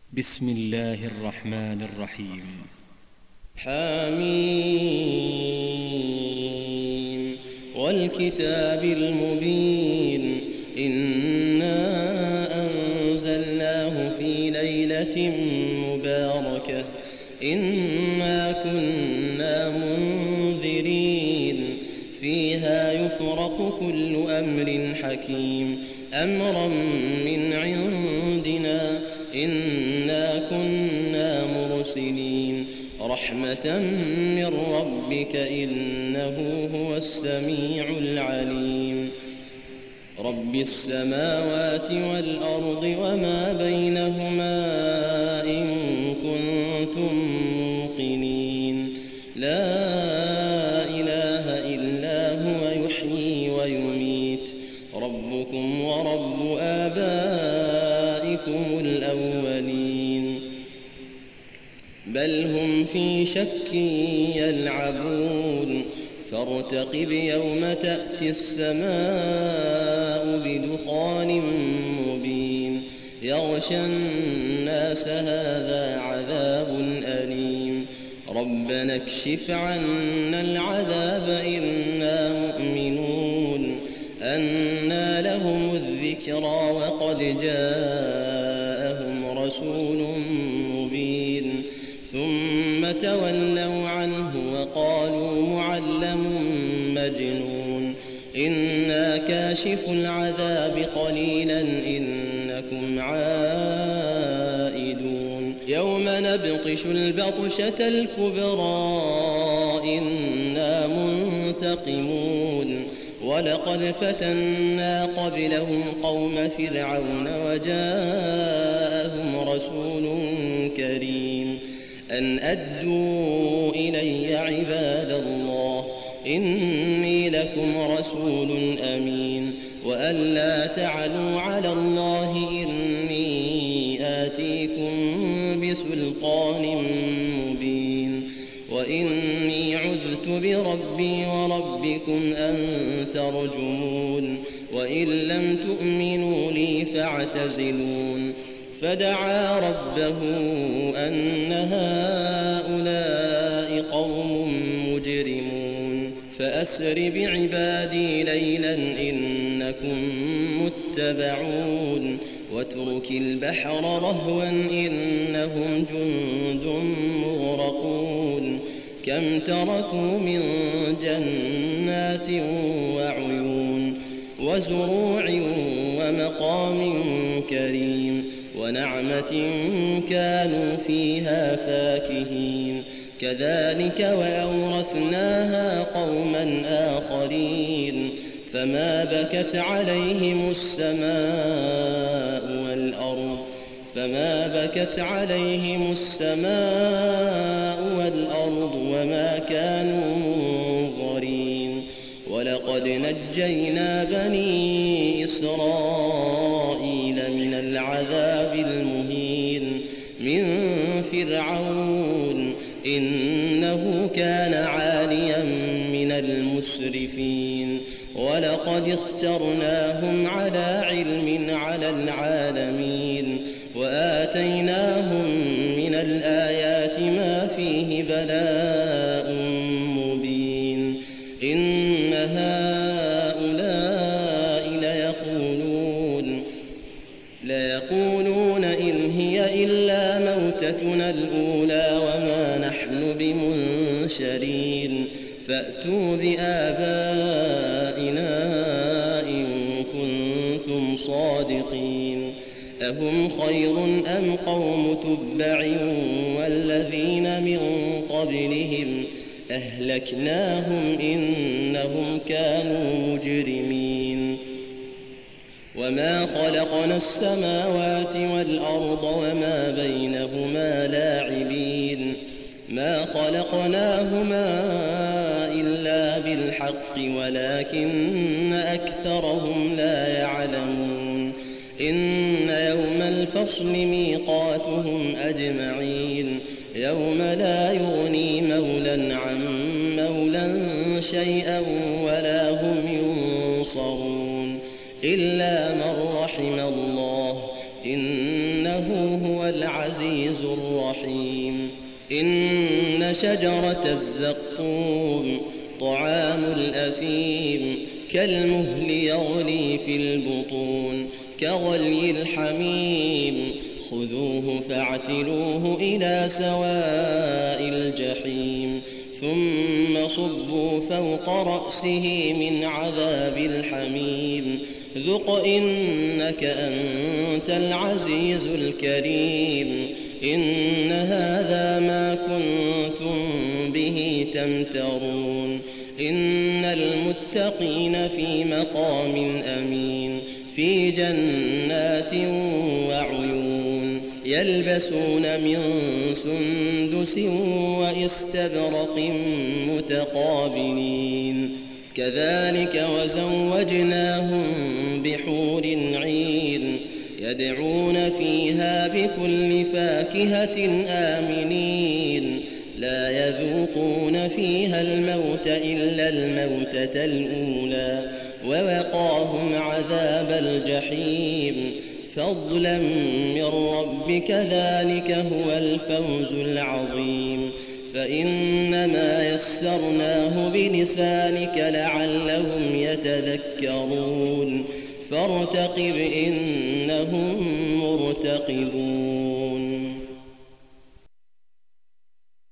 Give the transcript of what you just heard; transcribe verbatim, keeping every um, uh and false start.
بسم الله الرحمن الرحيم. حميم والكتاب المبين إنا أنزلناه في ليلة مباركة إنا كنا منذرين فيها يفرق كل أمر حكيم أمرا من عندنا إنا كنا مرسلين رحمة من ربك إنه هو السميع العليم. رب السماوات والأرض وما بينهما إن كنتم موقنين لا إله إلا هو يحيي ويميت ربكم ورب آبائكم الأولين بل هم في شك يلعبون فارتقب يوم تأتي السماء بدخان مبين يغشى الناس هذا عذاب أليم ربنا اكشف عنا العذاب إنا مؤمنون أنى لهم الذكرى وقد جاءهم رسول مبين ثم تولوا عنه وقالوا معلم مجنون إنا كاشف العذاب قليلا إنكم عائدون يوم نبطش البطشة الكبرى إنا منتقمون ولقد فتنا قبلهم قوم فرعون وجاءهم رسول كريم أن أدوا إلي عباد الله إني لكم رسول أمين وأن لا تعلوا على الله إني آتيكم بسلطان مبين وإني عذت بربي وربكم أن ترجمون وإن لم تؤمنوا لي فاعتزلون فدعا ربه أن هؤلاء قوم مجرمون فأسر بعبادي ليلا إنكم متبعون واترك البحر رهوا إنهم جند مغرقون كم تركوا من جنات وعيون وزروع ومقام كريم ونعمة كانوا فيها فاكهين كذلك وأورثناها قوما آخرين فما بكت عليهم السماء والأرض فما بكت عليهم السماء والأرض وما كانوا منظرين ولقد نجينا بني إسرائيل من العذاب المهين من فرعون إنه كان عاليا من المسرفين ولقد اخترناهم على علم على العالمين وآتيناهم من الآيات ما فيه بلاء مبين إن هؤلاء ليقولون ليقولون إن هي إلا موتتنا الأولى وما نحن بمنشرين فأتوا بآبائنا إن كنتم صادقين أهم خير أم قوم تبع والذين من قبلهم أهلكناهم إنهم كانوا مجرمين وما خلقنا السماوات والأرض وما بينهما لاعبين ما خلقناهما إلا بالحق ولكن أكثرهم لا يعلمون إن يوم الفصل ميقاتهم أجمعين يوم لا يغني مولى عن مولى شيئا ولا هم ينصرون إلا من رحم الله إنه هو العزيز الرحيم. إن شجرة الزقوم طعام الأثيم كالمهل يغلي في البطون كغلي الحميم خذوه فاعتلوه إلى سواء الجحيم ثم صبوا فوق رأسه من عذاب الحميم ذق إنك أنت العزيز الكريم. إن هذا ما كنتم به تمترون. إن المتقين في مقام أمين في جنات وعيون يلبسون من سندس وإستبرق متقابلين كذلك وزوجناهم بحور عين يدعون فيها بكل فاكهة آمنين لا يذوقون فيها الموت إلا الموتة الأولى ووقاهم عذاب الجحيم فضلا من ربك ذلك هو الفوز العظيم. فإنما يسرناه بلسانك لعلهم يتذكرون فارتقب إنهم مرتقبون.